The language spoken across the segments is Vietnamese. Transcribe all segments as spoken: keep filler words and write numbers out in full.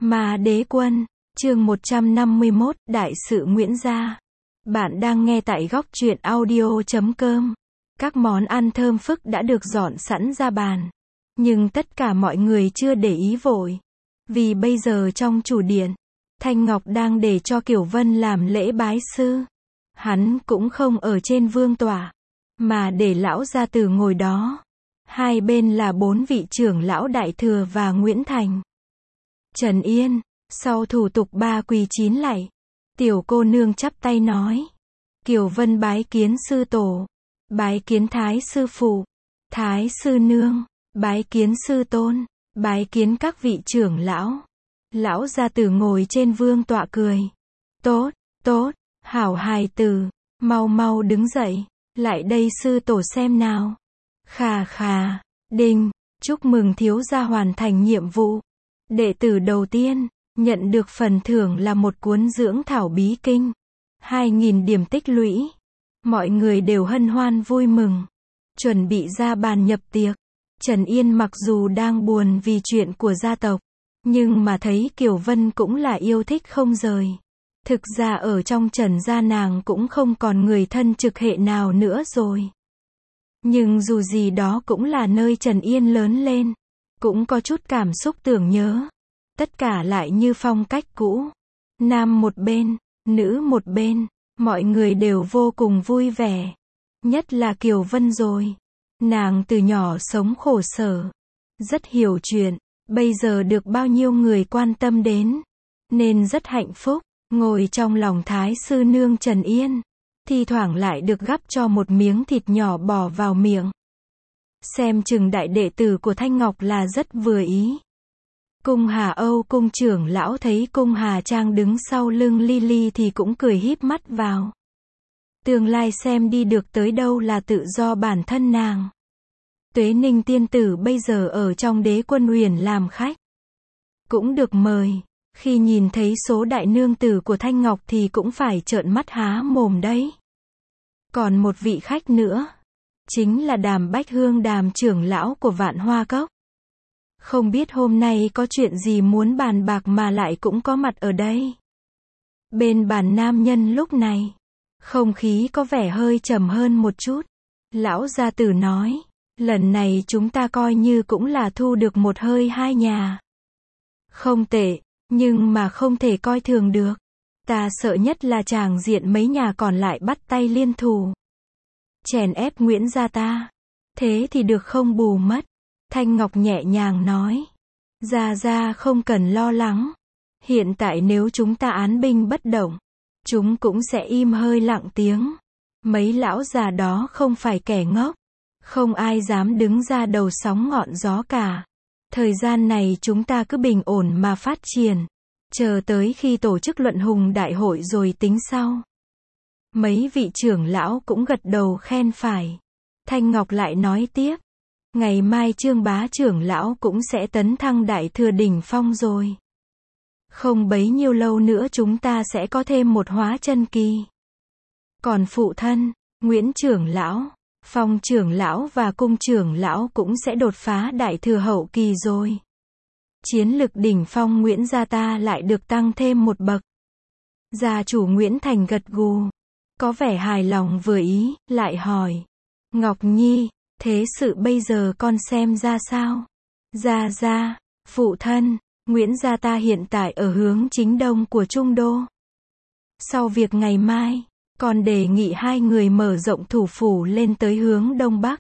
Ma Đế Quân, chương một trăm năm mươi mốt, Đại sự Nguyễn Gia. Bạn đang nghe tại góc truyện audio chấm com. Các món ăn thơm phức đã được dọn sẵn ra bàn. Nhưng tất cả mọi người chưa để ý vội. Vì bây giờ trong chủ điện, Thanh Ngọc đang để cho Kiều Vân làm lễ bái sư. Hắn cũng không ở trên vương tọa, mà để lão gia tử ngồi đó. Hai bên là bốn vị trưởng lão Đại Thừa và Nguyễn Thành. Trần Yên, sau thủ tục ba quỳ chín lạy, tiểu cô nương chắp tay nói. Kiều Vân bái kiến sư tổ, bái kiến thái sư phụ, thái sư nương, bái kiến sư tôn, bái kiến các vị trưởng lão. Lão gia tử ngồi trên vương tọa cười. Tốt, tốt, hảo hài tử, mau mau đứng dậy, lại đây sư tổ xem nào. Khà khà, đinh, chúc mừng thiếu gia hoàn thành nhiệm vụ. Đệ tử đầu tiên, nhận được phần thưởng là một cuốn dưỡng thảo bí kinh. hai nghìn điểm tích lũy. Mọi người đều hân hoan vui mừng. Chuẩn bị ra bàn nhập tiệc. Trần Yên mặc dù đang buồn vì chuyện của gia tộc, nhưng mà thấy Kiều Vân cũng là yêu thích không rời. Thực ra ở trong Trần gia nàng cũng không còn người thân trực hệ nào nữa rồi. Nhưng dù gì đó cũng là nơi Trần Yên lớn lên. Cũng có chút cảm xúc tưởng nhớ. Tất cả lại như phong cách cũ. Nam một bên, nữ một bên. Mọi người đều vô cùng vui vẻ. Nhất là Kiều Vân rồi. Nàng từ nhỏ sống khổ sở. Rất hiểu chuyện. Bây giờ được bao nhiêu người quan tâm đến. Nên rất hạnh phúc. Ngồi trong lòng thái sư nương Trần Yên. Thi thoảng lại được gắp cho một miếng thịt nhỏ bỏ vào miệng. Xem chừng đại đệ tử của Thanh Ngọc là rất vừa ý. Cung Hà Âu cung trưởng lão thấy Cung Hà Trang đứng sau lưng Lily thì cũng cười híp mắt vào. Tương lai xem đi được tới đâu là tự do bản thân nàng. Tuế Ninh tiên tử bây giờ ở trong Đế Quân Huyền làm khách. Cũng được mời. Khi nhìn thấy số đại nương tử của Thanh Ngọc thì cũng phải trợn mắt há mồm đấy. Còn một vị khách nữa. Chính là Đàm Bách Hương Đàm trưởng lão của Vạn Hoa Cốc. Không biết hôm nay có chuyện gì muốn bàn bạc mà lại cũng có mặt ở đây. Bên bàn nam nhân lúc này, không khí có vẻ hơi trầm hơn một chút. Lão gia tử nói, lần này chúng ta coi như cũng là thu được một hơi hai nhà. Không tệ, nhưng mà không thể coi thường được. Ta sợ nhất là tràng diện mấy nhà còn lại bắt tay liên thủ. Chèn ép Nguyễn gia ta. Thế thì được không bù mất. Thanh Ngọc nhẹ nhàng nói. Gia gia không cần lo lắng. Hiện tại nếu chúng ta án binh bất động, chúng cũng sẽ im hơi lặng tiếng. Mấy lão già đó không phải kẻ ngốc. Không ai dám đứng ra đầu sóng ngọn gió cả. Thời gian này chúng ta cứ bình ổn mà phát triển. Chờ tới khi tổ chức luận hùng đại hội rồi tính sau. Mấy vị trưởng lão cũng gật đầu khen phải. Thanh Ngọc lại nói tiếp. Ngày mai Trương Bá trưởng lão cũng sẽ tấn thăng đại thừa đỉnh phong rồi. Không bấy nhiêu lâu nữa chúng ta sẽ có thêm một hóa chân kỳ. Còn phụ thân, Nguyễn trưởng lão, Phong trưởng lão và Cung trưởng lão cũng sẽ đột phá đại thừa hậu kỳ rồi. Chiến lực đỉnh phong Nguyễn gia ta lại được tăng thêm một bậc. Gia chủ Nguyễn Thành gật gù. Có vẻ hài lòng vừa ý, lại hỏi. Ngọc Nhi, thế sự bây giờ con xem ra sao? Gia gia, phụ thân, Nguyễn gia ta hiện tại ở hướng chính đông của Trung Đô. Sau việc ngày mai, con đề nghị hai người mở rộng thủ phủ lên tới hướng đông bắc.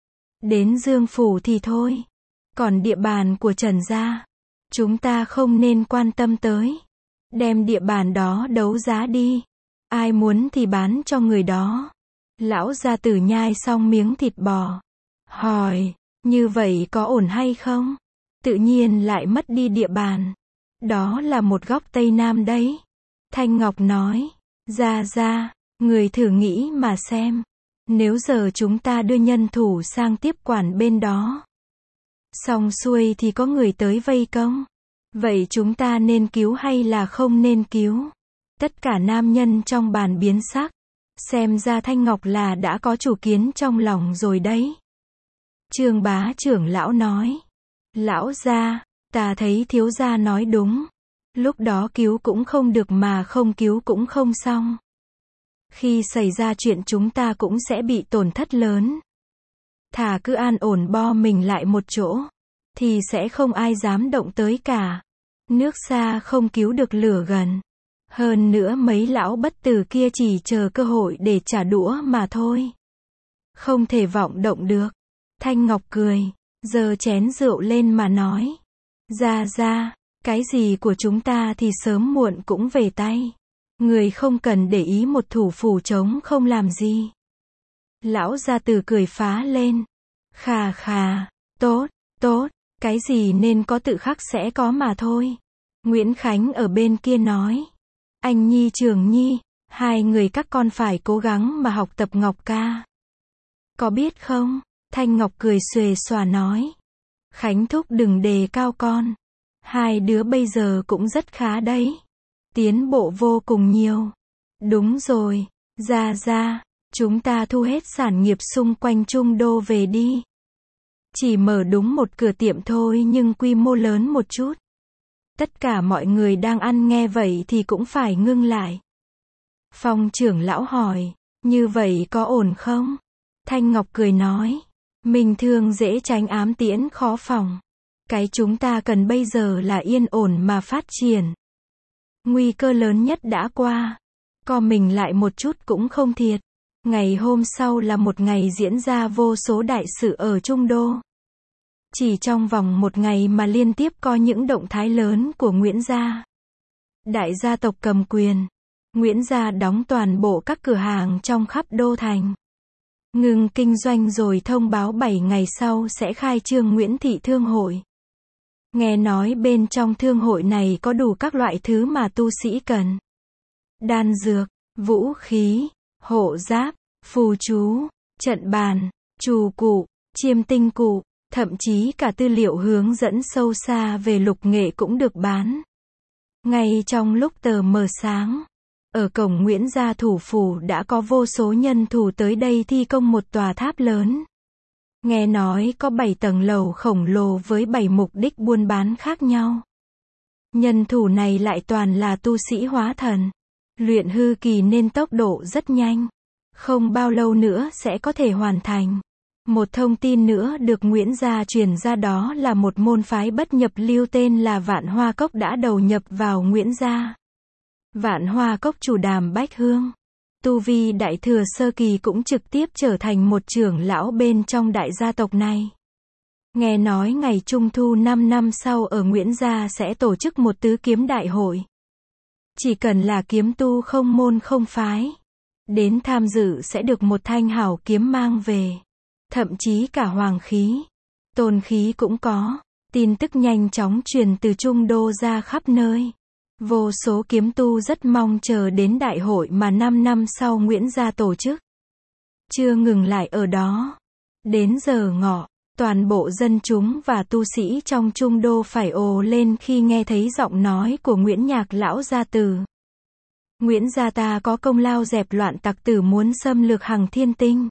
Đến Dương phủ thì thôi. Còn địa bàn của Trần gia, chúng ta không nên quan tâm tới. Đem địa bàn đó đấu giá đi. Ai muốn thì bán cho người đó. Lão gia tử nhai xong miếng thịt bò. Hỏi, như vậy có ổn hay không? Tự nhiên lại mất đi địa bàn. Đó là một góc Tây Nam đấy. Thanh Ngọc nói, ra ra, người thử nghĩ mà xem. Nếu giờ chúng ta đưa nhân thủ sang tiếp quản bên đó. Xong xuôi thì có người tới vây công. Vậy chúng ta nên cứu hay là không nên cứu? Tất cả nam nhân trong bàn biến sắc. Xem ra Thanh Ngọc là đã có chủ kiến trong lòng rồi đấy. Trương Bá trưởng lão nói. Lão gia, ta thấy thiếu gia nói đúng. Lúc đó cứu cũng không được mà không cứu cũng không xong. Khi xảy ra chuyện chúng ta cũng sẽ bị tổn thất lớn. Thà cứ an ổn bo mình lại một chỗ, thì sẽ không ai dám động tới cả. Nước xa không cứu được lửa gần. Hơn nữa mấy lão bất tử kia chỉ chờ cơ hội để trả đũa mà thôi. Không thể vọng động được. Thanh Ngọc cười, giơ chén rượu lên mà nói. Ra ra, cái gì của chúng ta thì sớm muộn cũng về tay. Người không cần để ý một thủ phủ trống không làm gì. Lão gia tử cười phá lên. Khà khà, tốt, tốt, cái gì nên có tự khắc sẽ có mà thôi. Nguyễn Khánh ở bên kia nói. Anh Nhi Trường Nhi, hai người các con phải cố gắng mà học tập Ngọc ca. Có biết không? Thanh Ngọc cười xuề xòa nói. Khánh thúc đừng đề cao con. Hai đứa bây giờ cũng rất khá đấy. Tiến bộ vô cùng nhiều. Đúng rồi, ra ra, chúng ta thu hết sản nghiệp xung quanh Trung Đô về đi. Chỉ mở đúng một cửa tiệm thôi nhưng quy mô lớn một chút. Tất cả mọi người đang ăn nghe vậy thì cũng phải ngưng lại. Phong trưởng lão hỏi, như vậy có ổn không? Thanh Ngọc cười nói, mình thường dễ tránh ám tiễn khó phòng. Cái chúng ta cần bây giờ là yên ổn mà phát triển. Nguy cơ lớn nhất đã qua. Co mình lại một chút cũng không thiệt. Ngày hôm sau là một ngày diễn ra vô số đại sự ở Trung Đô. Chỉ trong vòng một ngày mà liên tiếp có những động thái lớn của Nguyễn gia. Đại gia tộc cầm quyền. Nguyễn gia đóng toàn bộ các cửa hàng trong khắp đô thành. Ngừng kinh doanh rồi thông báo bảy ngày sau sẽ khai trương Nguyễn Thị Thương Hội. Nghe nói bên trong thương hội này có đủ các loại thứ mà tu sĩ cần. Đan dược, vũ khí, hộ giáp, phù chú, trận bàn, trù cụ, chiêm tinh cụ, thậm chí cả tư liệu hướng dẫn sâu xa về lục nghệ cũng được bán. Ngay trong lúc tờ mờ sáng, ở cổng Nguyễn gia thủ phủ đã có vô số nhân thủ tới đây thi công một tòa tháp lớn. Nghe nói có bảy tầng lầu khổng lồ với bảy mục đích buôn bán khác nhau. Nhân thủ này lại toàn là tu sĩ hóa thần. Luyện hư kỳ nên tốc độ rất nhanh. Không bao lâu nữa sẽ có thể hoàn thành. Một thông tin nữa được Nguyễn gia truyền ra đó là một môn phái bất nhập lưu tên là Vạn Hoa Cốc đã đầu nhập vào Nguyễn gia. Vạn Hoa Cốc chủ Đàm Bách Hương. Tu vi đại thừa sơ kỳ cũng trực tiếp trở thành một trưởng lão bên trong đại gia tộc này. Nghe nói ngày Trung thu năm năm sau ở Nguyễn gia sẽ tổ chức một tứ kiếm đại hội. Chỉ cần là kiếm tu không môn không phái. Đến tham dự sẽ được một thanh hảo kiếm mang về. Thậm chí cả hoàng khí. Tôn khí cũng có. Tin tức nhanh chóng truyền từ Trung Đô ra khắp nơi. Vô số kiếm tu rất mong chờ đến đại hội mà năm năm sau Nguyễn gia tổ chức. Chưa ngừng lại ở đó. Đến giờ ngọ, toàn bộ dân chúng và tu sĩ trong Trung Đô phải ồ lên khi nghe thấy giọng nói của Nguyễn Nhạc lão gia tử. Nguyễn gia ta có công lao dẹp loạn tặc tử muốn xâm lược Hằng Thiên Tinh.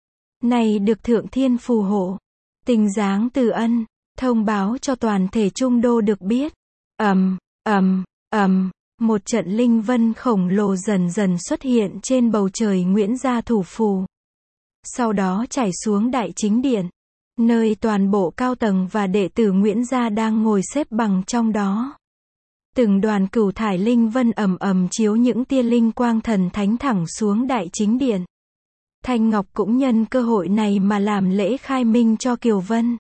Này được Thượng Thiên phù hộ. Tình dáng từ ân, thông báo cho toàn thể Trung Đô được biết. Ầm, ầm, ầm, một trận linh vân khổng lồ dần dần xuất hiện trên bầu trời Nguyễn gia thủ phủ. Sau đó chảy xuống đại chính điện, nơi toàn bộ cao tầng và đệ tử Nguyễn gia đang ngồi xếp bằng trong đó. Từng đoàn cửu thải linh vân ầm ầm chiếu những tia linh quang thần thánh thẳng xuống đại chính điện. Thanh Ngọc cũng nhân cơ hội này mà làm lễ khai minh cho Kiều Vân.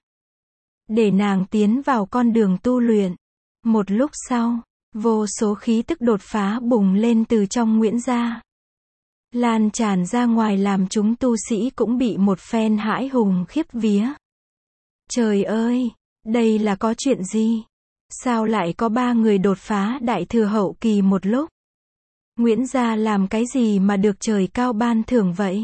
Để nàng tiến vào con đường tu luyện. Một lúc sau, vô số khí tức đột phá bùng lên từ trong Nguyễn gia. Lan tràn ra ngoài làm chúng tu sĩ cũng bị một phen hãi hùng khiếp vía. Trời ơi, đây là có chuyện gì? Sao lại có ba người đột phá đại thừa hậu kỳ một lúc? Nguyễn gia làm cái gì mà được trời cao ban thưởng vậy?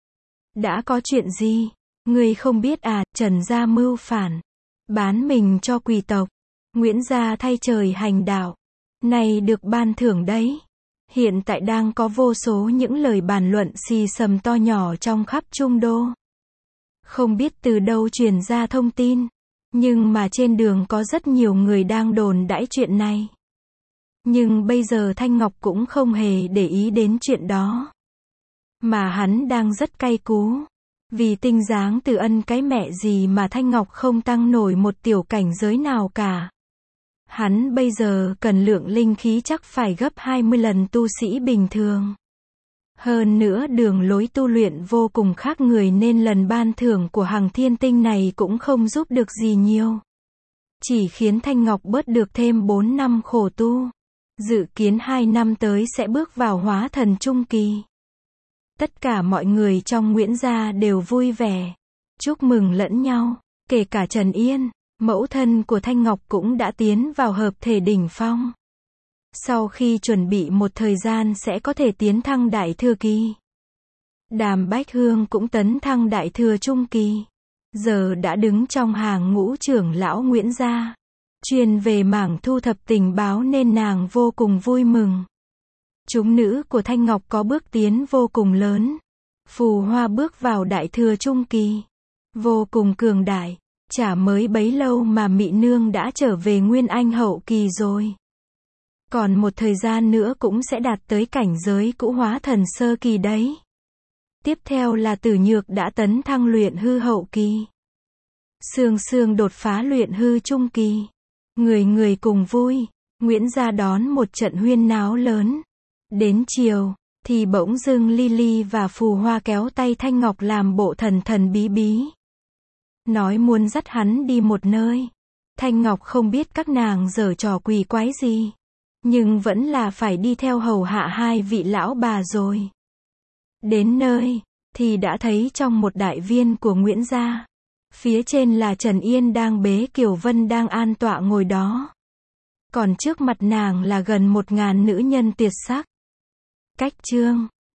Đã có chuyện gì? Ngươi không biết à, Trần gia mưu phản. Bán mình cho quỷ tộc. Nguyễn gia thay trời hành đạo. Này được ban thưởng đấy. Hiện tại đang có vô số những lời bàn luận xì xầm to nhỏ trong khắp Trung Đô. Không biết từ đâu truyền ra thông tin. Nhưng mà trên đường có rất nhiều người đang đồn đãi chuyện này. Nhưng bây giờ Thanh Ngọc cũng không hề để ý đến chuyện đó. Mà hắn đang rất cay cú. Vì tinh dáng Từ Ân cái mẹ gì mà Thanh Ngọc không tăng nổi một tiểu cảnh giới nào cả. Hắn bây giờ cần lượng linh khí chắc phải gấp hai mươi lần tu sĩ bình thường. Hơn nữa đường lối tu luyện vô cùng khác người nên lần ban thưởng của Hằng Thiên Tinh này cũng không giúp được gì nhiều. Chỉ khiến Thanh Ngọc bớt được thêm bốn năm khổ tu. Dự kiến hai năm tới sẽ bước vào hóa thần trung kỳ. Tất cả mọi người trong Nguyễn gia đều vui vẻ, chúc mừng lẫn nhau, kể cả Trần Yên, mẫu thân của Thanh Ngọc cũng đã tiến vào hợp thể đỉnh phong. Sau khi chuẩn bị một thời gian sẽ có thể tiến thăng đại thừa kỳ. Đàm Bách Hương cũng tấn thăng đại thừa trung kỳ. Giờ đã đứng trong hàng ngũ trưởng lão Nguyễn gia. Chuyên về mảng thu thập tình báo nên nàng vô cùng vui mừng. Chúng nữ của Thanh Ngọc có bước tiến vô cùng lớn. Phù Hoa bước vào đại thừa trung kỳ. Vô cùng cường đại. Chả mới bấy lâu mà Mị Nương đã trở về Nguyên Anh hậu kỳ rồi. Còn một thời gian nữa cũng sẽ đạt tới cảnh giới cũ hóa thần sơ kỳ đấy. Tiếp theo là Tử Nhược đã tấn thăng luyện hư hậu kỳ. Sương Sương đột phá luyện hư trung kỳ. Người người cùng vui. Nguyễn gia đón một trận huyên náo lớn. Đến chiều, thì bỗng dưng Lily và Phù Hoa kéo tay Thanh Ngọc làm bộ thần thần bí bí. Nói muốn dắt hắn đi một nơi. Thanh Ngọc không biết các nàng giở trò quỷ quái gì. Nhưng vẫn là phải đi theo hầu hạ hai vị lão bà rồi. Đến nơi, thì đã thấy trong một đại viên của Nguyễn gia. Phía trên là Trần Yên đang bế Kiều Vân đang an tọa ngồi đó. Còn trước mặt nàng là gần một ngàn nữ nhân tuyệt sắc. Cách chương